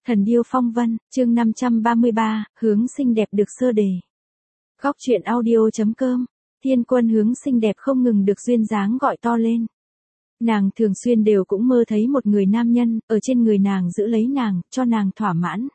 Thần điêu phong vân, chương 533, hướng xinh đẹp được sơ đề. Góc truyện audio.com, Thiên Quân hướng xinh đẹp không ngừng được duyên dáng gọi to lên. Nàng thường xuyên đều cũng mơ thấy một người nam nhân, ở trên người nàng giữ lấy nàng, cho nàng thỏa mãn.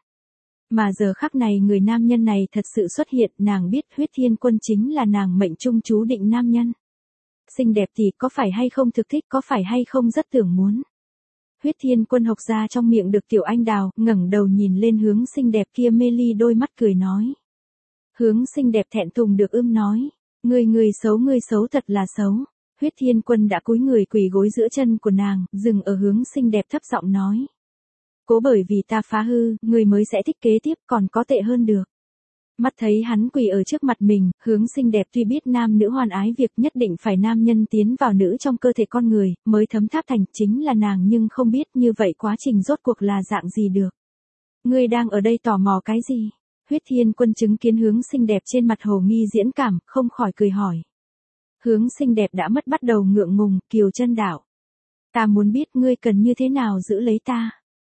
Mà giờ khắc này người nam nhân này thật sự xuất hiện, nàng biết Huyết Thiên Quân chính là nàng mệnh trung chú định nam nhân. Xinh đẹp thì có phải hay không thực thích, có phải hay không rất tưởng muốn. Huyết Thiên Quân hộc ra trong miệng được tiểu anh đào, ngẩng đầu nhìn lên hướng xinh đẹp kia mê ly đôi mắt cười nói. Hướng xinh đẹp thẹn thùng được nói. Người xấu thật là xấu. Huyết Thiên Quân đã cúi người quỳ gối giữa chân của nàng, dừng ở hướng xinh đẹp thấp giọng nói. Cố bởi vì ta phá hư, người mới sẽ thích kế tiếp, còn có tệ hơn được. Mắt thấy hắn quỳ ở trước mặt mình, hướng xinh đẹp tuy biết nam nữ hoàn ái việc nhất định phải nam nhân tiến vào nữ trong cơ thể con người, mới thấm tháp thành chính là nàng, nhưng không biết như vậy quá trình rốt cuộc là dạng gì được. Ngươi đang ở đây tò mò cái gì? Huyết Thiên Quân chứng kiến hướng xinh đẹp trên mặt hồ nghi diễn cảm, không khỏi cười hỏi. Hướng xinh đẹp đã mất bắt đầu ngượng ngùng, kiều chân đạo. Ta muốn biết ngươi cần như thế nào giữ lấy ta.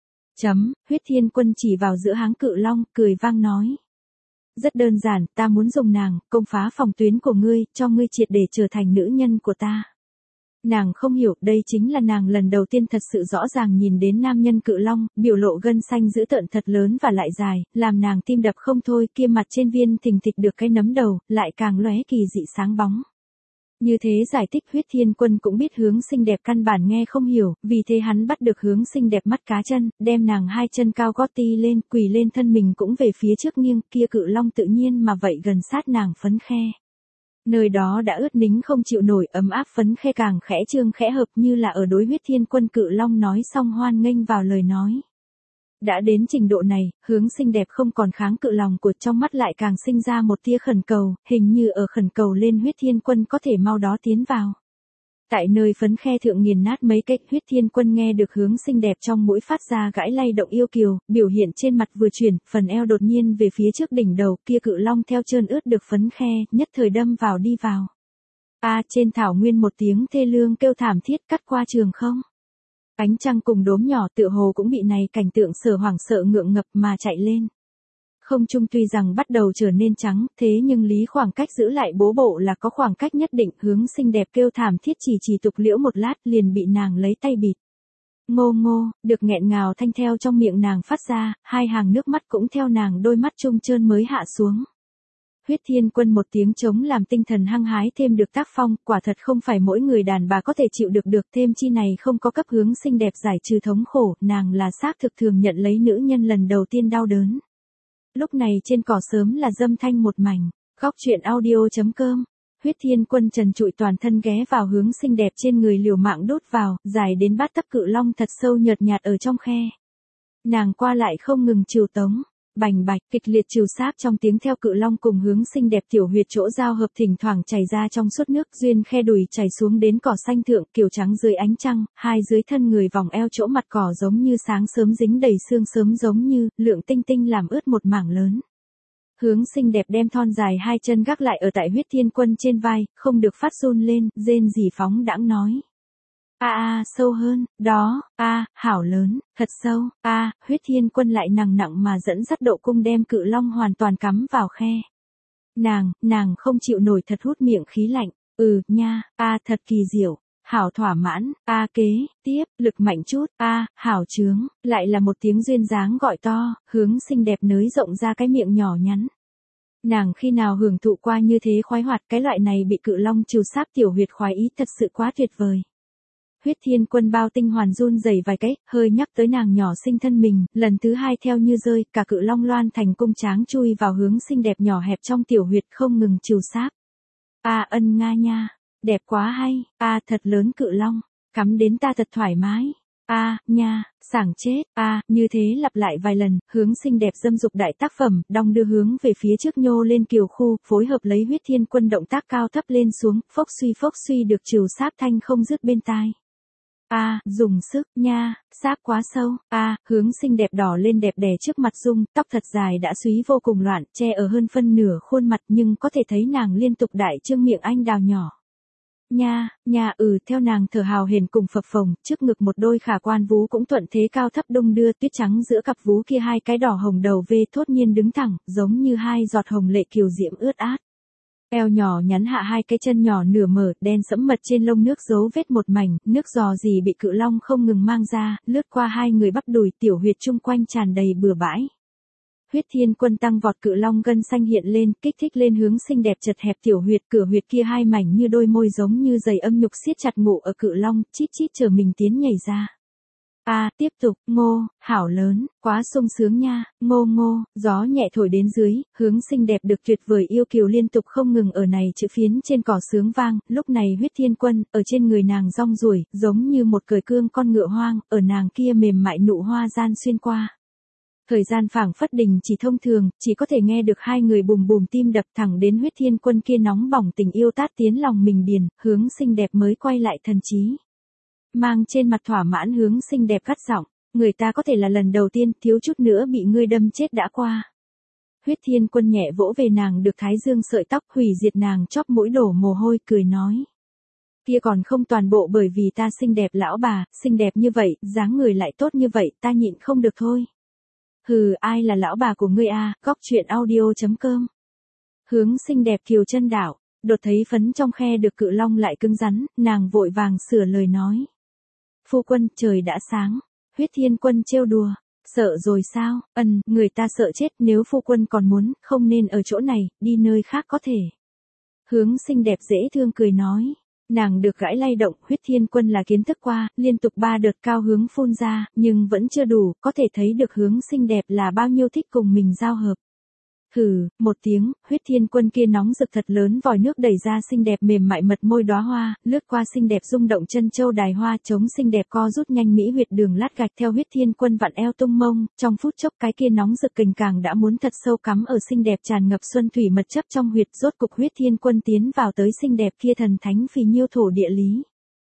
Huyết Thiên Quân chỉ vào giữa háng cự long, cười vang nói. Rất đơn giản, ta muốn dùng nàng, công phá phòng tuyến của ngươi, cho ngươi triệt để trở thành nữ nhân của ta. Nàng không hiểu, đây chính là nàng lần đầu tiên thật sự rõ ràng nhìn đến nam nhân cự long, biểu lộ gân xanh dữ tợn thật lớn và lại dài, làm nàng tim đập không thôi, kia mặt trên viên thình thịch được cái nấm đầu, lại càng lóe kỳ dị sáng bóng. Như thế giải thích Huyết Thiên Quân cũng biết hướng xinh đẹp căn bản nghe không hiểu, vì thế hắn bắt được hướng xinh đẹp mắt cá chân, đem nàng hai chân cao gót ti lên, quỳ lên thân mình cũng về phía trước nghiêng, kia cự long tự nhiên mà vậy gần sát nàng phấn khe. Nơi đó đã ướt nính không chịu nổi, ấm áp phấn khe càng khẽ trương khẽ hợp như là ở đối Huyết Thiên Quân cự long nói xong hoan nghênh vào lời nói. Đã đến trình độ này, hướng xinh đẹp không còn kháng cự lòng của, trong mắt lại càng sinh ra một tia khẩn cầu, hình như ở khẩn cầu lên Huyết Thiên Quân có thể mau đó tiến vào. Tại nơi phấn khe thượng nghiền nát mấy cách, Huyết Thiên Quân nghe được hướng xinh đẹp trong mũi phát ra gãi lay động yêu kiều, biểu hiện trên mặt vừa chuyển, phần eo đột nhiên về phía trước đỉnh đầu, kia cự long theo trơn ướt được phấn khe, nhất thời đâm vào đi vào. Trên thảo nguyên một tiếng thê lương kêu thảm thiết cắt qua trường không. Ánh trăng cùng đốm nhỏ tựa hồ cũng bị này cảnh tượng sở hoảng sợ ngượng ngập mà chạy lên. Không trung tuy rằng bắt đầu trở nên trắng, thế nhưng lý khoảng cách giữ lại bố bộ là có khoảng cách nhất định, hướng xinh đẹp kêu thảm thiết chỉ tục liễu một lát liền bị nàng lấy tay bịt. Ngô ngô, được nghẹn ngào thanh theo trong miệng nàng phát ra, hai hàng nước mắt cũng theo nàng đôi mắt trung trơn mới hạ xuống. Huyết Thiên Quân một tiếng trống làm tinh thần hăng hái thêm được tác phong, quả thật không phải mỗi người đàn bà có thể chịu được thêm chi này không có cấp hướng xinh đẹp giải trừ thống khổ, nàng là xác thực thường nhận lấy nữ nhân lần đầu tiên đau đớn. Lúc này trên cỏ sớm là dâm thanh một mảnh, góc truyện audio.com, Huyết Thiên Quân trần trụi toàn thân ghé vào hướng xinh đẹp trên người liều mạng đốt vào, dài đến bát tấc cự long thật sâu nhợt nhạt ở trong khe. Nàng qua lại không ngừng trìu tống. Bành bạch, kịch liệt trìu sáp trong tiếng theo cự long cùng hướng xinh đẹp tiểu huyệt chỗ giao hợp thỉnh thoảng chảy ra trong suốt nước duyên khe đùi chảy xuống đến cỏ xanh thượng kiều trắng dưới ánh trăng, hai dưới thân người vòng eo chỗ mặt cỏ giống như sáng sớm dính đầy sương sớm giống như lượng tinh tinh làm ướt một mảng lớn. Hướng xinh đẹp đem thon dài hai chân gác lại ở tại Huyết Thiên Quân trên vai, không được phát run lên, rên rỉ phóng đãng nói. Sâu hơn, đó, hảo lớn, thật sâu, Huyết Thiên Quân lại nặng mà dẫn dắt độ cung đem cự long hoàn toàn cắm vào khe. Nàng không chịu nổi thật hút miệng khí lạnh, thật kỳ diệu, hảo thỏa mãn, kế, tiếp, lực mạnh chút, hảo chướng, lại là một tiếng duyên dáng gọi to, hướng xinh đẹp nới rộng ra cái miệng nhỏ nhắn. Nàng khi nào hưởng thụ qua như thế khoái hoạt, cái loại này bị cự long trìu sáp tiểu huyệt khoái ý thật sự quá tuyệt vời. Huyết Thiên Quân bao tinh hoàn run rẩy vài cái, hơi nhắc tới nàng nhỏ xinh thân mình, lần thứ hai theo như rơi, cả cự long loan thành cung tráng chui vào hướng xinh đẹp nhỏ hẹp trong tiểu huyệt không ngừng trìu sáp. Ân nga nha, đẹp quá hay, thật lớn cự long, cắm đến ta thật thoải mái. Nha, sảng chết, như thế lặp lại vài lần, hướng xinh đẹp dâm dục đại tác phẩm, đong đưa hướng về phía trước nhô lên kiều khu, phối hợp lấy Huyết Thiên Quân động tác cao thấp lên xuống, phốc suy được trìu sáp thanh không dứt bên tai. Dùng sức, nha, sáp quá sâu, hướng xinh đẹp đỏ lên đẹp đẽ trước mặt dung, tóc thật dài đã súy vô cùng loạn, che ở hơn phân nửa khuôn mặt nhưng có thể thấy nàng liên tục đại trương miệng anh đào nhỏ. Nha, theo nàng thở hào hển cùng phập phồng, trước ngực một đôi khả quan vú cũng thuận thế cao thấp đung đưa, tuyết trắng giữa cặp vú kia hai cái đỏ hồng đầu vê thốt nhiên đứng thẳng, giống như hai giọt hồng lệ kiều diễm ướt át. Eo nhỏ nhắn hạ hai cái chân nhỏ nửa mở, đen sẫm mật trên lông nước dấu vết một mảnh, nước giò gì bị cự long không ngừng mang ra, lướt qua hai người bắp đùi, tiểu huyệt chung quanh tràn đầy bừa bãi. Huyết Thiên Quân tăng vọt, cự long gân xanh hiện lên, kích thích lên hướng xinh đẹp chật hẹp tiểu huyệt, cửa huyệt kia hai mảnh như đôi môi giống như giày âm nhục siết chặt ngụ ở cự long, chít chít chờ mình tiến nhảy ra. Tiếp tục, ngô, hảo lớn, quá sung sướng nha, ngô, gió nhẹ thổi đến dưới, hướng xinh đẹp được tuyệt vời yêu kiều liên tục không ngừng ở này chữ phiến trên cỏ sướng vang, lúc này Huyết Thiên Quân, ở trên người nàng rong ruổi, giống như một cởi cương con ngựa hoang, ở nàng kia mềm mại nụ hoa gian xuyên qua. Thời gian phảng phất đình chỉ thông thường, chỉ có thể nghe được hai người bùm bùm tim đập thẳng đến Huyết Thiên Quân kia nóng bỏng tình yêu tát tiến lòng mình điền, hướng xinh đẹp mới quay lại thần trí. Mang trên mặt thỏa mãn hướng xinh đẹp cắt giọng, người ta có thể là lần đầu tiên, thiếu chút nữa bị ngươi đâm chết đã qua. Huyết Thiên Quân nhẹ vỗ về nàng được thái dương sợi tóc, hủy diệt nàng chóp mũi đổ mồ hôi, cười nói. Kia còn không toàn bộ bởi vì ta xinh đẹp lão bà, xinh đẹp như vậy, dáng người lại tốt như vậy, ta nhịn không được thôi. Hừ, ai là lão bà của ngươi a? Góc truyện audio.com. Hướng xinh đẹp kiều chân đảo, đột thấy phấn trong khe được cự long lại cứng rắn, nàng vội vàng sửa lời nói. Phu quân, trời đã sáng. Huyết Thiên Quân trêu đùa. Sợ rồi sao? Người ta sợ chết, nếu phu quân còn muốn, không nên ở chỗ này, đi nơi khác có thể. Hướng xinh đẹp dễ thương cười nói. Nàng được gãi lay động, Huyết Thiên Quân là kiến thức qua, liên tục 3 đợt cao hướng phun ra, nhưng vẫn chưa đủ, có thể thấy được hướng xinh đẹp là bao nhiêu thích cùng mình giao hợp. Hừ, một tiếng, Huyết Thiên Quân kia nóng rực thật lớn vòi nước đẩy ra xinh đẹp mềm mại mật môi đóa hoa, lướt qua xinh đẹp rung động chân châu đài hoa, chống xinh đẹp co rút nhanh mỹ huyệt đường lát gạch theo Huyết Thiên Quân vặn eo tung mông, trong phút chốc cái kia nóng rực kình càng đã muốn thật sâu cắm ở xinh đẹp tràn ngập xuân thủy mật chấp trong huyệt, rốt cục Huyết Thiên Quân tiến vào tới xinh đẹp kia thần thánh phì nhiêu thổ địa lý.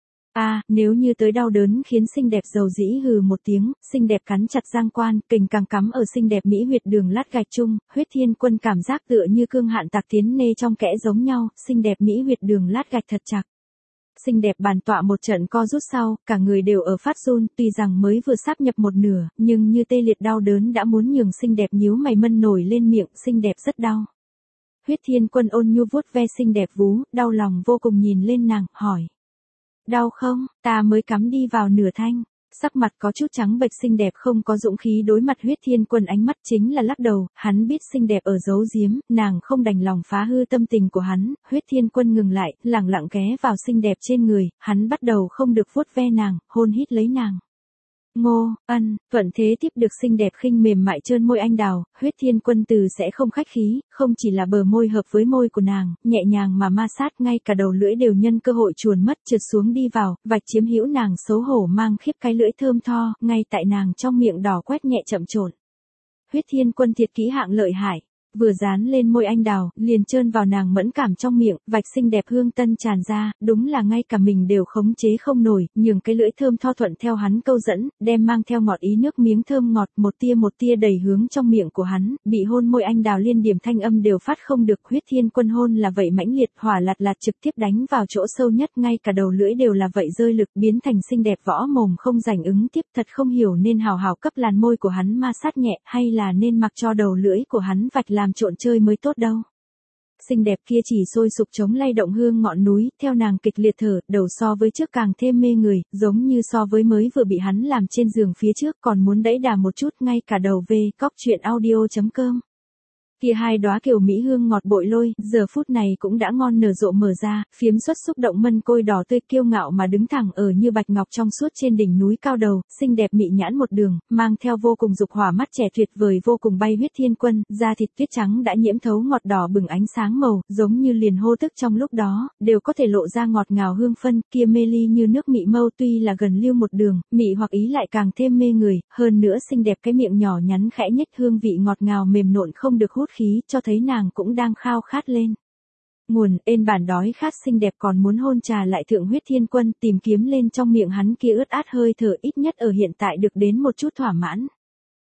Nếu như tới đau đớn khiến xinh đẹp dầu dĩ hừ một tiếng, xinh đẹp cắn chặt giang quan, kình càng cắm ở xinh đẹp mỹ huyệt đường lát gạch chung, Huyết Thiên Quân cảm giác tựa như cương hạn tạc tiến nê trong kẽ giống nhau, xinh đẹp mỹ huyệt đường lát gạch thật chặt. Xinh đẹp bàn tọa một trận co rút sau, cả người đều ở phát run, tuy rằng mới vừa sáp nhập một nửa, nhưng như tê liệt đau đớn đã muốn nhường xinh đẹp nhíu mày mân nổi lên miệng, xinh đẹp rất đau. Huyết Thiên Quân ôn nhu vuốt ve xinh đẹp vú, đau lòng vô cùng nhìn lên nàng, hỏi. Đau không? Ta mới cắm đi vào nửa thanh. Sắc mặt có chút trắng bệch xinh đẹp không có dũng khí đối mặt Huyết Thiên Quân, ánh mắt chính là lắc đầu, hắn biết xinh đẹp ở giấu giếm, nàng không đành lòng phá hư tâm tình của hắn. Huyết Thiên Quân ngừng lại, lẳng lặng ghé vào xinh đẹp trên người, hắn bắt đầu không được vuốt ve nàng, hôn hít lấy nàng. Ngô, thuận thế tiếp được xinh đẹp khinh mềm mại trơn môi anh đào, Huyết Thiên Quân từ sẽ không khách khí, không chỉ là bờ môi hợp với môi của nàng, nhẹ nhàng mà ma sát, ngay cả đầu lưỡi đều nhân cơ hội chuồn mất trượt xuống đi vào, vạch chiếm hữu nàng xấu hổ mang khiếp cái lưỡi thơm tho, ngay tại nàng trong miệng đỏ quét nhẹ chậm trộn. Huyết Thiên Quân thiệt kỹ hạng lợi hại. Vừa dán lên môi anh đào, liền trơn vào nàng mẫn cảm trong miệng, vạch xinh đẹp hương tân tràn ra, đúng là ngay cả mình đều khống chế không nổi, nhường cái lưỡi thơm tho thuận theo hắn câu dẫn, đem mang theo ngọt ý nước miếng thơm ngọt, một tia đầy hướng trong miệng của hắn, bị hôn môi anh đào liên điểm thanh âm đều phát không được. Huyết Thiên Quân hôn là vậy mãnh liệt, hỏa lạt lạt trực tiếp đánh vào chỗ sâu nhất, ngay cả đầu lưỡi đều là vậy rơi lực, biến thành xinh đẹp võ mồm không rảnh ứng tiếp, thật không hiểu nên hào hào cấp làn môi của hắn ma sát nhẹ, hay là nên mặc cho đầu lưỡi của hắn vạch làm trộn chơi mới tốt đâu. Xinh đẹp kia chỉ sôi sục chống lay động hương ngọn núi, theo nàng kịch liệt thở, đầu so với trước càng thêm mê người, giống như so với mới vừa bị hắn làm trên giường phía trước còn muốn đẩy đà một chút, ngay cả đầu về, cóc truyện audio.com. Kia hai đóa kiều mỹ hương ngọt bội lôi, giờ phút này cũng đã ngon nở rộ mở ra, phiếm xuất xúc động mân côi đỏ tươi kiêu ngạo mà đứng thẳng ở như bạch ngọc trong suốt trên đỉnh núi cao đầu, xinh đẹp mị nhãn một đường, mang theo vô cùng dục hỏa mắt trẻ tuyệt vời vô cùng bay. Huyết Thiên Quân, da thịt tuyết trắng đã nhiễm thấu ngọt đỏ bừng ánh sáng màu, giống như liền hô tức trong lúc đó, đều có thể lộ ra ngọt ngào hương phân, kia mê ly như nước mị mâu tuy là gần lưu một đường, mị hoặc ý lại càng thêm mê người, hơn nữa xinh đẹp cái miệng nhỏ nhắn khẽ nhếch hương vị ngọt ngào mềm nộn không được hút khí, cho thấy nàng cũng đang khao khát lên. Nguồn, ên bản đói khát xinh đẹp còn muốn hôn trà lại thượng. Huyết Thiên Quân tìm kiếm lên trong miệng hắn kia ướt át hơi thở, ít nhất ở hiện tại được đến một chút thỏa mãn.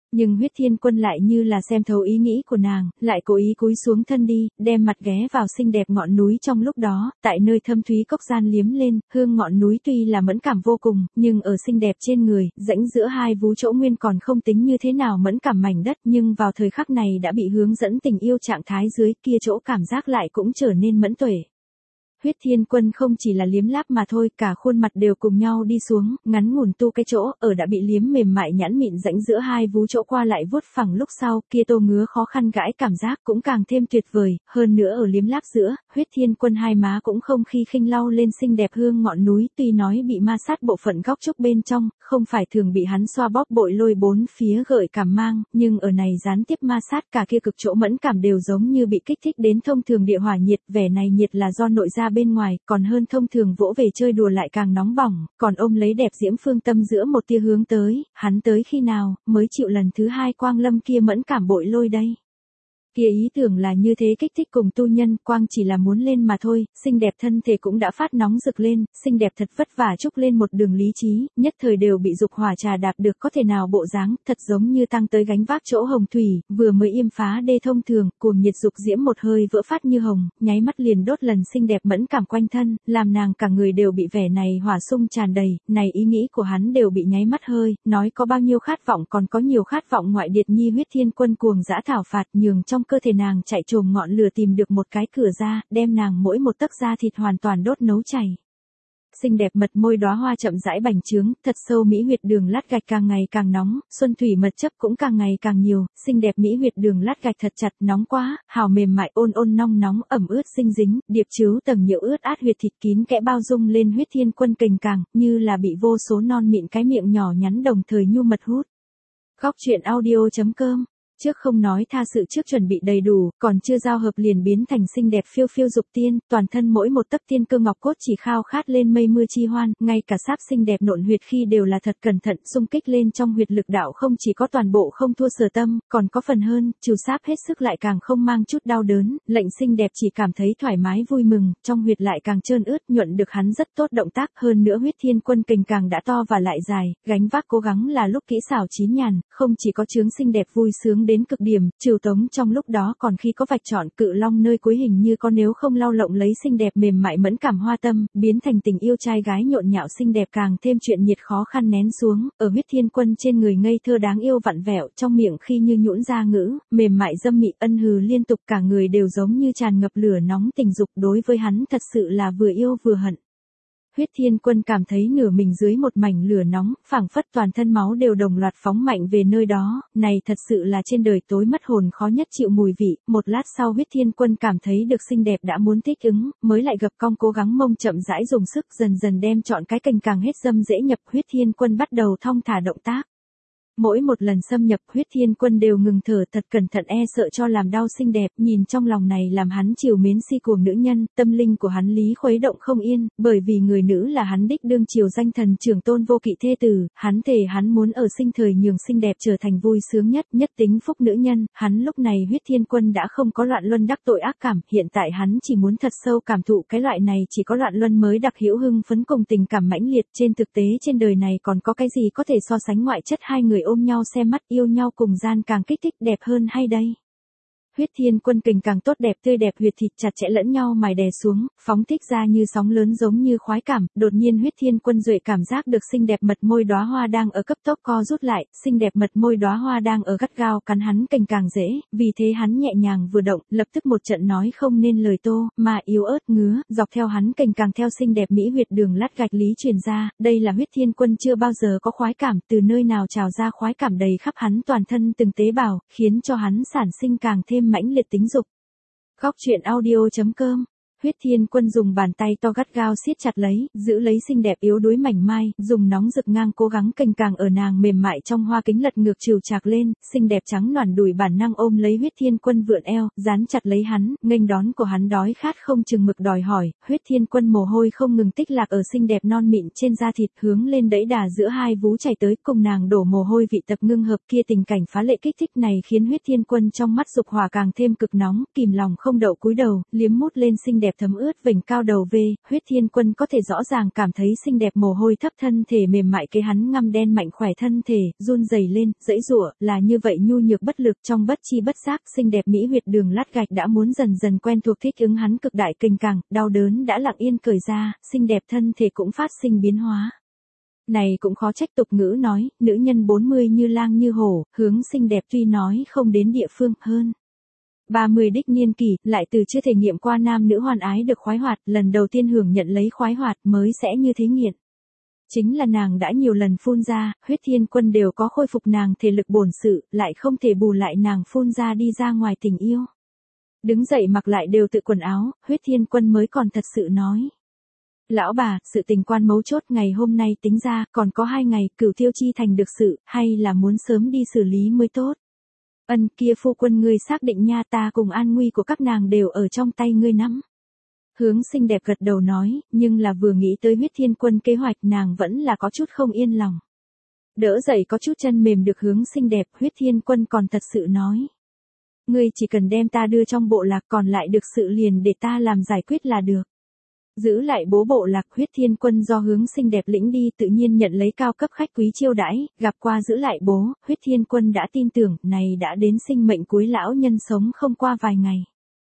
Nhưng Huyết Thiên Quân lại như là xem thấu ý nghĩ của nàng, lại cố ý cúi xuống thân đi, đem mặt ghé vào xinh đẹp ngọn núi trong lúc đó, tại nơi thâm thúy cốc gian liếm lên, hương ngọn núi tuy là mẫn cảm vô cùng, nhưng ở xinh đẹp trên người, rãnh giữa hai vú chỗ nguyên còn không tính như thế nào mẫn cảm mảnh đất, nhưng vào thời khắc này đã bị hướng dẫn tình yêu trạng thái dưới kia chỗ cảm giác lại cũng trở nên mẫn tuệ. Huyết Thiên Quân không chỉ là liếm láp mà thôi, cả khuôn mặt đều cùng nhau đi xuống, ngắn ngủn tu cái chỗ, ở đã bị liếm mềm mại nhẵn mịn rãnh giữa hai vú chỗ qua lại vuốt phẳng lúc sau, kia tô ngứa khó khăn gãi cảm giác cũng càng thêm tuyệt vời, hơn nữa ở liếm láp giữa, Huyết Thiên Quân hai má cũng không khi khinh lau lên xinh đẹp hương ngọn núi, tuy nói bị ma sát bộ phận góc trúc bên trong, không phải thường bị hắn xoa bóp bội lôi bốn phía gợi cảm mang, nhưng ở này gián tiếp ma sát cả kia cực chỗ mẫn cảm đều giống như bị kích thích đến thông thường địa hỏa nhiệt, vẻ này nhiệt là do nội ra bên ngoài, còn hơn thông thường vỗ về chơi đùa lại càng nóng bỏng, còn ôm lấy đẹp diễm phương tâm giữa một tia hướng tới, hắn tới khi nào, mới chịu lần thứ hai quang lâm kia mẫn cảm bội lôi đây. Kia ý tưởng là như thế kích thích cùng tu nhân, quang chỉ là muốn lên mà thôi, xinh đẹp thân thể cũng đã phát nóng rực lên, xinh đẹp thật vất vả trúc lên một đường lý trí, nhất thời đều bị dục hỏa trà đạp được có thể nào bộ dáng, thật giống như tăng tới gánh vác chỗ hồng thủy, vừa mới yêm phá đê thông thường, cuồng nhiệt dục diễm một hơi vỡ phát như hồng, nháy mắt liền đốt lần xinh đẹp mẫn cảm quanh thân, làm nàng cả người đều bị vẻ này hỏa sung tràn đầy, này ý nghĩ của hắn đều bị nháy mắt hơi, nói có bao nhiêu khát vọng còn có nhiều khát vọng ngoại điệt nhi Huyết Thiên Quân cuồng dã thảo phạt nhường trong cơ thể nàng chạy trồm ngọn lửa tìm được một cái cửa ra, đem nàng mỗi một tấc da thịt hoàn toàn đốt nấu chảy. Xinh đẹp mật môi đóa hoa chậm rãi bành trướng, thật sâu mỹ huyệt đường lát gạch càng ngày càng nóng, xuân thủy mật chấp cũng càng ngày càng nhiều, xinh đẹp mỹ huyệt đường lát gạch thật chặt nóng quá, hào mềm mại ôn ôn nong nóng ẩm ướt sinh dính, điệp chiếu tầng nhiễu ướt át huyệt thịt kín kẽ bao dung lên Huyết Thiên Quân kềnh càng, như là bị vô số non mịn cái miệng nhỏ nhắn đồng thời nhu mật hút. Góc truyện audio.com Trước không nói tha sự trước chuẩn bị đầy đủ, còn chưa giao hợp liền biến thành xinh đẹp phiêu phiêu dục tiên, toàn thân mỗi một tấc tiên cơ ngọc cốt chỉ khao khát lên mây mưa chi hoan, ngay cả sáp xinh đẹp nộn huyệt khi đều là thật cẩn thận, xung kích lên trong huyệt lực đạo không chỉ có toàn bộ không thua sở tâm, còn có phần hơn, trừ sáp hết sức lại càng không mang chút đau đớn, lệnh xinh đẹp chỉ cảm thấy thoải mái vui mừng, trong huyệt lại càng trơn ướt nhuận được hắn rất tốt động tác, hơn nữa Huyết Thiên Quân kình càng đã to và lại dài, gánh vác cố gắng là lúc kỹ xảo chín nhàn, không chỉ có chướng xinh đẹp vui sướng đến cực điểm, trừ tống trong lúc đó còn khi có vạch trọn cự long nơi cuối hình như có nếu không lau lộng lấy xinh đẹp mềm mại mẫn cảm hoa tâm, biến thành tình yêu trai gái nhộn nhạo xinh đẹp càng thêm chuyện nhiệt khó khăn nén xuống, ở Huyết Thiên Quân trên người ngây thơ đáng yêu vặn vẹo trong miệng khi như nhũn ra ngữ, mềm mại dâm mị ân hừ liên tục cả người đều giống như tràn ngập lửa nóng tình dục đối với hắn thật sự là vừa yêu vừa hận. Huyết Thiên Quân cảm thấy nửa mình dưới một mảnh lửa nóng, phảng phất toàn thân máu đều đồng loạt phóng mạnh về nơi đó, này thật sự là trên đời tối mất hồn khó nhất chịu mùi vị, một lát sau Huyết Thiên Quân cảm thấy được xinh đẹp đã muốn thích ứng, mới lại gập cong cố gắng mông chậm rãi dùng sức dần dần đem chọn cái kênh càng hết dâm dễ nhập Huyết Thiên Quân bắt đầu thong thả động tác. Mỗi một lần xâm nhập Huyết Thiên Quân đều ngừng thở thật cẩn thận e sợ cho làm đau xinh đẹp, nhìn trong lòng này làm hắn chiều mến si cuồng nữ nhân, tâm linh của hắn lý khuấy động không yên, bởi vì người nữ là hắn đích đương chiều danh thần trưởng tôn vô kỵ thê tử, hắn thề hắn muốn ở sinh thời nhường xinh đẹp trở thành vui sướng nhất, nhất tính phúc nữ nhân, hắn lúc này Huyết Thiên Quân đã không có loạn luân đắc tội ác cảm, hiện tại hắn chỉ muốn thật sâu cảm thụ cái loại này chỉ có loạn luân mới đặc hữu hưng phấn cùng tình cảm mãnh liệt, trên thực tế trên đời này còn có cái gì có thể so sánh ngoại chất hai người ôm nhau xem mắt yêu nhau cùng gian càng kích thích đẹp hơn hay đây. Huyết Thiên Quân kình càng tốt đẹp tươi đẹp huyệt thịt chặt chẽ lẫn nhau mài đè xuống, phóng thích ra như sóng lớn giống như khoái cảm, đột nhiên Huyết Thiên Quân duệ cảm giác được xinh đẹp mật môi đóa hoa đang ở cấp tốc co rút lại, xinh đẹp mật môi đóa hoa đang ở gắt gao cắn hắn kình càng dễ, vì thế hắn nhẹ nhàng vừa động, lập tức một trận nói không nên lời tô, mà yếu ớt ngứa, dọc theo hắn kình càng theo xinh đẹp mỹ huyệt đường lát gạch lý truyền ra, đây là Huyết Thiên Quân chưa bao giờ có khoái cảm, từ nơi nào trào ra khoái cảm đầy khắp hắn toàn thân từng tế bào, khiến cho hắn sản sinh càng thêm mãnh liệt tính dục. Góc truyện audio.com Huyết Thiên Quân dùng bàn tay to gắt gao siết chặt lấy, giữ lấy xinh đẹp yếu đuối mảnh mai, dùng nóng rực ngang cố gắng kềnh càng ở nàng mềm mại trong hoa kính lật ngược trừu chạc lên, xinh đẹp trắng nõn đùi bản năng ôm lấy Huyết Thiên Quân vượn eo, dán chặt lấy hắn, nghênh đón của hắn đói khát không chừng mực đòi hỏi, Huyết Thiên Quân mồ hôi không ngừng tích lạc ở xinh đẹp non mịn trên da thịt hướng lên đẫy đà giữa hai vú chảy tới, cùng nàng đổ mồ hôi vị tập ngưng hợp kia tình cảnh phá lệ kích thích này khiến Huyết Thiên Quân trong mắt dục hỏa càng thêm cực nóng, kìm lòng không đậu cúi đầu, liếm mút lên xinh đẹp đẹp thấm ướt vành cao đầu về, Huyết Thiên Quân có thể rõ ràng cảm thấy xinh đẹp mồ hôi thấp thân thể mềm mại kế hắn ngăm đen mạnh khỏe thân thể, run rẩy lên, dãy giụa, là như vậy nhu nhược bất lực trong bất chi bất giác, xinh đẹp mỹ huyệt đường lát gạch đã muốn dần dần quen thuộc thích ứng hắn cực đại kình càng, đau đớn đã lặng yên cởi ra, xinh đẹp thân thể cũng phát sinh biến hóa. Này cũng khó trách tục ngữ nói, nữ nhân 40 như lang như hổ, hướng xinh đẹp tuy nói không đến địa phương hơn. 30 đích niên kỷ, lại từ chưa thể nghiệm qua nam nữ hoàn ái được khoái hoạt, lần đầu tiên hưởng nhận lấy khoái hoạt mới sẽ như thế nghiện. Chính là nàng đã nhiều lần phun ra, Huyết Thiên Quân đều có khôi phục nàng thể lực bổn sự, lại không thể bù lại nàng phun ra đi ra ngoài tình yêu. Đứng dậy mặc lại đều tự quần áo, Huyết Thiên Quân mới còn thật sự nói. Lão bà, sự tình quan mấu chốt ngày hôm nay tính ra, còn có 2 ngày, Cửu Tiêu Chi thành được sự, hay là muốn sớm đi xử lý mới tốt. Ân kia phu quân ngươi xác định nha, ta cùng an nguy của các nàng đều ở trong tay ngươi nắm. Hướng xinh đẹp gật đầu nói, nhưng là vừa nghĩ tới Huyết Thiên Quân kế hoạch nàng vẫn là có chút không yên lòng. Đỡ dậy có chút chân mềm được hướng xinh đẹp, Huyết Thiên Quân còn thật sự nói. Ngươi chỉ cần đem ta đưa trong bộ lạc còn lại được sự liền để ta làm giải quyết là được. Giữ lại bố bộ lạc, Huyết Thiên Quân do hướng xinh đẹp lĩnh đi tự nhiên nhận lấy cao cấp khách quý chiêu đãi, gặp qua giữ lại bố, Huyết Thiên Quân đã tin tưởng, này đã đến sinh mệnh cuối lão nhân sống không qua vài ngày.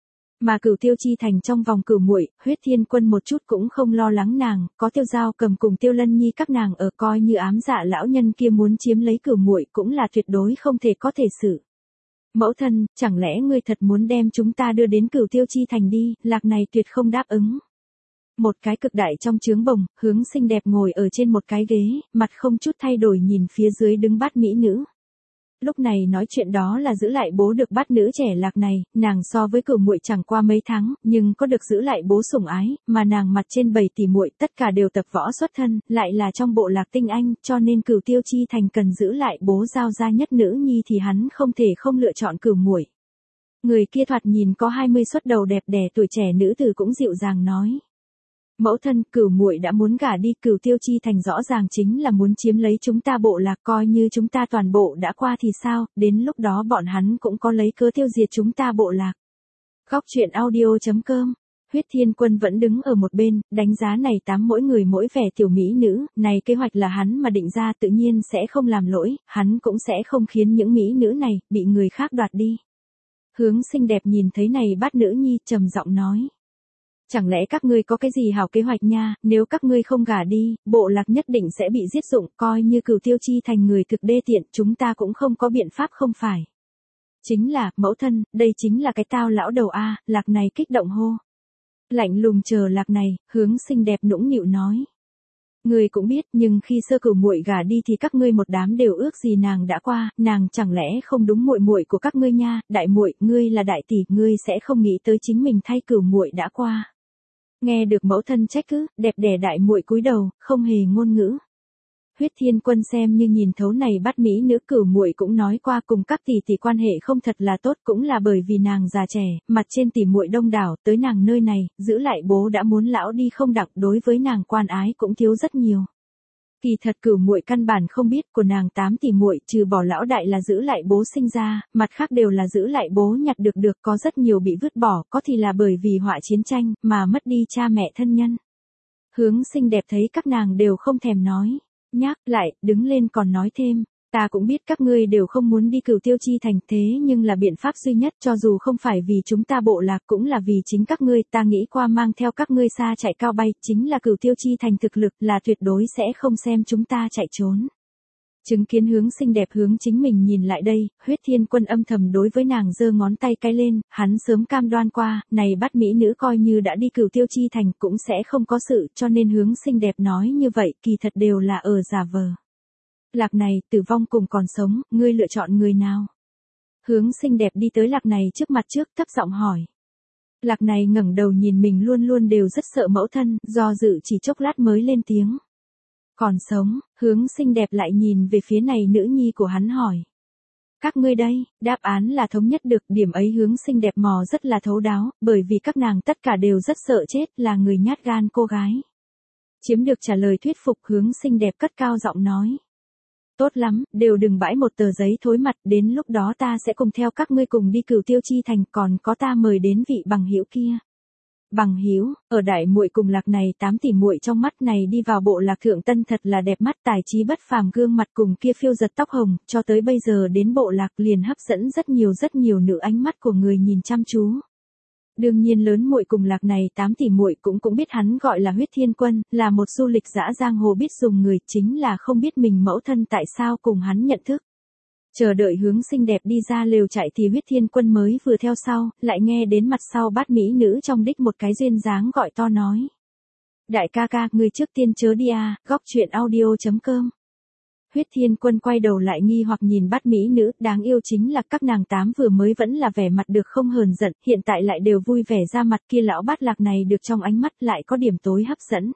Mà Cửu Tiêu Chi thành trong vòng Cửu muội, Huyết Thiên Quân một chút cũng không lo lắng nàng, có Tiêu Giao Cầm cùng Tiêu Lân Nhi các nàng ở, coi như ám dạ lão nhân kia muốn chiếm lấy Cửu muội cũng là tuyệt đối không thể có thể xử. Mẫu thân, chẳng lẽ ngươi thật muốn đem chúng ta đưa đến Cửu Tiêu Chi thành đi, lạc này tuyệt không đáp ứng. Một cái cực đại trong trướng bồng, hướng xinh đẹp ngồi ở trên một cái ghế, mặt không chút thay đổi nhìn phía dưới đứng bát mỹ nữ. Lúc này nói chuyện đó là giữ lại bố được bát nữ trẻ lạc này, nàng so với Cửu muội chẳng qua mấy tháng, nhưng có được giữ lại bố sủng ái, mà nàng mặt trên 7 tỷ muội tất cả đều tập võ xuất thân, lại là trong bộ lạc tinh anh, cho nên Cửu Tiêu Chi thành cần giữ lại bố giao ra nhất nữ nhi thì hắn không thể không lựa chọn Cửu muội. Người kia thoạt nhìn có 20 xuất đầu đẹp đẽ tuổi trẻ nữ tử cũng dịu dàng nói. Mẫu thân, Cửu muội đã muốn gả đi, Cửu Tiêu Chi thành rõ ràng chính là muốn chiếm lấy chúng ta bộ lạc, coi như chúng ta toàn bộ đã qua thì sao, đến lúc đó bọn hắn cũng có lấy cớ tiêu diệt chúng ta bộ lạc. Góc truyện audio.com. Huyết Thiên Quân vẫn đứng ở một bên, đánh giá này mỗi người mỗi vẻ tiểu mỹ nữ, này kế hoạch là hắn mà định ra tự nhiên sẽ không làm lỗi, hắn cũng sẽ không khiến những mỹ nữ này bị người khác đoạt đi. Hướng xinh đẹp nhìn thấy này bát nữ nhi trầm giọng nói. Chẳng lẽ các ngươi có cái gì hảo kế hoạch nha, nếu các ngươi không gả đi, bộ lạc nhất định sẽ bị giết dụng, coi như Cửu Tiêu Chi thành người thực đê tiện, chúng ta cũng không có biện pháp không phải. Chính là, mẫu thân, đây chính là cái tao lão đầu a, lạc này kích động hô. Lạnh lùng chờ lạc này, hướng xinh đẹp nũng nịu nói. Ngươi cũng biết, nhưng khi sơ Cửu muội gả đi thì các ngươi một đám đều ước gì nàng đã qua, nàng chẳng lẽ không đúng muội muội của các ngươi nha, đại muội, ngươi là đại tỷ, ngươi sẽ không nghĩ tới chính mình thay Cửu muội đã qua. Nghe được mẫu thân trách cứ, đẹp đẽ đại muội cúi đầu, không hề ngôn ngữ. Huyết Thiên Quân xem như nhìn thấu này bắt mỹ nữ, Cửu muội cũng nói qua cùng các tỷ tỷ quan hệ không thật là tốt, cũng là bởi vì nàng già trẻ, mặt trên tỷ muội đông đảo, tới nàng nơi này, giữ lại bố đã muốn lão đi không đặc, đối với nàng quan ái cũng thiếu rất nhiều. Kỳ thật Cửu muội căn bản không biết của nàng 8 tỷ muội, trừ bỏ lão đại là giữ lại bố sinh ra, mặt khác đều là giữ lại bố nhặt được, có rất nhiều bị vứt bỏ, có thì là bởi vì họa chiến tranh mà mất đi cha mẹ thân nhân. Hướng xinh đẹp thấy các nàng đều không thèm nói, nhắc lại, đứng lên còn nói thêm. Ta cũng biết các ngươi đều không muốn đi Cửu Tiêu Chi thành, thế nhưng là biện pháp duy nhất, cho dù không phải vì chúng ta bộ lạc cũng là vì chính các ngươi, ta nghĩ qua mang theo các ngươi xa chạy cao bay, chính là Cửu Tiêu Chi thành thực lực là tuyệt đối sẽ không xem chúng ta chạy trốn. Chứng kiến hướng xinh đẹp hướng chính mình nhìn lại đây, Huyết Thiên Quân âm thầm đối với nàng giơ ngón tay cái lên, hắn sớm cam đoan qua, này bắt mỹ nữ coi như đã đi Cửu Tiêu Chi thành cũng sẽ không có sự, cho nên hướng xinh đẹp nói như vậy, kỳ thật đều là ở giả vờ. Lạc này, tử vong cùng còn sống, ngươi lựa chọn người nào? Hướng xinh đẹp đi tới lạc này trước mặt trước, thấp giọng hỏi. Lạc này ngẩng đầu nhìn mình luôn luôn đều rất sợ mẫu thân, do dự chỉ chốc lát mới lên tiếng. Còn sống, hướng xinh đẹp lại nhìn về phía này nữ nhi của hắn hỏi. Các ngươi đây, đáp án là thống nhất được, điểm ấy hướng xinh đẹp mò rất là thấu đáo, bởi vì các nàng tất cả đều rất sợ chết, là người nhát gan cô gái. Chiếm được trả lời thuyết phục, hướng xinh đẹp cất cao giọng nói. Tốt lắm, đều đừng bãi một tờ giấy thối mặt, đến lúc đó ta sẽ cùng theo các ngươi cùng đi Cửu Tiêu Chi thành, còn có ta mời đến vị bằng hữu kia. Bằng hữu, ở đại muội cùng Lạc này 8 tỷ muội trong mắt này đi vào bộ Lạc thượng tân thật là đẹp mắt, tài trí bất phàm, gương mặt cùng kia phiêu giật tóc hồng, cho tới bây giờ đến bộ Lạc liền hấp dẫn rất nhiều nữ ánh mắt của người nhìn chăm chú. Đương nhiên lớn muội cùng Lạc này 8 tỷ muội cũng biết hắn gọi là Huyết Thiên Quân, là một du lịch dã giang hồ biết dùng người, chính là không biết mình mẫu thân tại sao cùng hắn nhận thức. Chờ đợi Hướng xinh đẹp đi ra lều trại thì Huyết Thiên Quân mới vừa theo sau, lại nghe đến mặt sau bát mỹ nữ trong đích một cái duyên dáng gọi to nói. Đại ca ca, người trước tiên chớ đi à, góc chuyện audio.com. Huyết Thiên Quân quay đầu lại nghi hoặc nhìn bát mỹ nữ, đáng yêu chính là các nàng 8 vừa mới vẫn là vẻ mặt được không hờn giận, hiện tại lại đều vui vẻ ra mặt, kia lão bát Lạc này được trong ánh mắt lại có điểm tối hấp dẫn.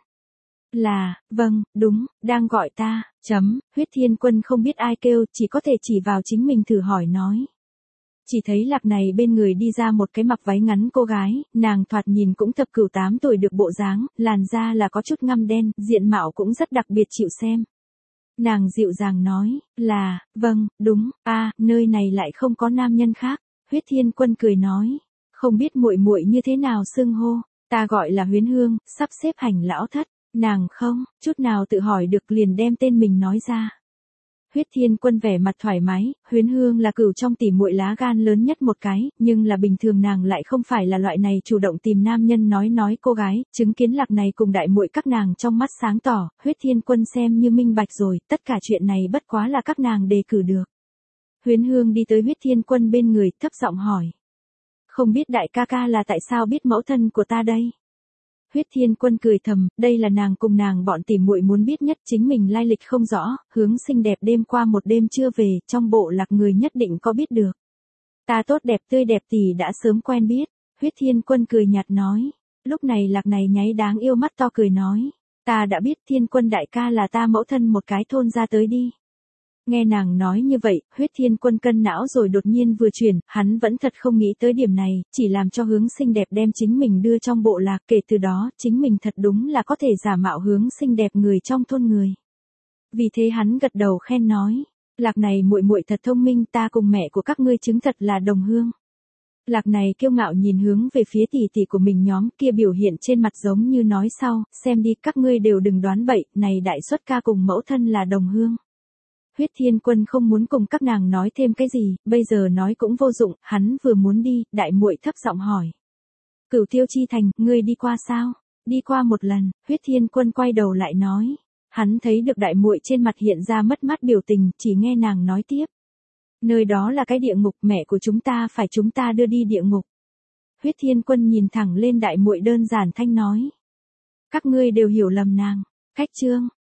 Là, vâng, đúng, đang gọi ta, Huyết Thiên Quân không biết ai kêu, chỉ có thể chỉ vào chính mình thử hỏi nói. Chỉ thấy Lạc này bên người đi ra một cái mặc váy ngắn cô gái, nàng thoạt nhìn cũng thập cửu 8 tuổi được bộ dáng, làn da là có chút ngăm đen, diện mạo cũng rất đặc biệt chịu xem. Nàng dịu dàng nói, là, vâng, đúng, nơi này lại không có nam nhân khác. Huyết Thiên Quân cười nói, không biết muội muội như thế nào xưng hô, ta gọi là Huyến Hương, sắp xếp hành lão thất. Nàng không, chút nào tự hỏi được liền đem tên mình nói ra. Huyết Thiên Quân vẻ mặt thoải mái, Huyến Hương là cửu trong tỷ muội lá gan lớn nhất một cái, nhưng là bình thường nàng lại không phải là loại này chủ động tìm nam nhân nói cô gái, chứng kiến Lạc này cùng đại muội các nàng trong mắt sáng tỏ, Huyết Thiên Quân xem như minh bạch rồi, tất cả chuyện này bất quá là các nàng đề cử được. Huyến Hương đi tới Huyết Thiên Quân bên người, thấp giọng hỏi. Không biết đại ca ca là tại sao biết mẫu thân của ta đây? Huyết Thiên Quân cười thầm, đây là nàng cùng nàng bọn tỷ muội muốn biết nhất, chính mình lai lịch không rõ, Hướng xinh đẹp đêm qua một đêm chưa về, trong bộ Lạc người nhất định có biết được. Ta tốt đẹp tươi đẹp tỷ đã sớm quen biết, Huyết Thiên Quân cười nhạt nói. Lúc này Lạc này nháy đáng yêu mắt to cười nói, ta đã biết Thiên Quân đại ca là ta mẫu thân một cái thôn ra tới đi. Nghe nàng nói như vậy, Huyết Thiên Quân cân não rồi đột nhiên vừa chuyển, hắn vẫn thật không nghĩ tới điểm này, chỉ làm cho Hướng xinh đẹp đem chính mình đưa trong bộ Lạc, kể từ đó, chính mình thật đúng là có thể giả mạo Hướng xinh đẹp người trong thôn người. Vì thế hắn gật đầu khen nói, Lạc này muội muội thật thông minh, ta cùng mẹ của các ngươi chứng thật là đồng hương. Lạc này kiêu ngạo nhìn hướng về phía tỷ tỷ của mình nhóm, kia biểu hiện trên mặt giống như nói sau, xem đi các ngươi đều đừng đoán bậy, này đại xuất ca cùng mẫu thân là đồng hương. Huyết Thiên Quân không muốn cùng các nàng nói thêm cái gì, bây giờ nói cũng vô dụng, hắn vừa muốn đi, đại muội thấp giọng hỏi. Cửu Tiêu Chi Thành, ngươi đi qua sao? Đi qua một lần, Huyết Thiên Quân quay đầu lại nói. Hắn thấy được đại muội trên mặt hiện ra mất mát biểu tình, chỉ nghe nàng nói tiếp. Nơi đó là cái địa ngục, mẹ của chúng ta phải chúng ta đưa đi địa ngục. Huyết Thiên Quân nhìn thẳng lên đại muội đơn giản thanh nói. Các ngươi đều hiểu lầm nàng. Cách chương.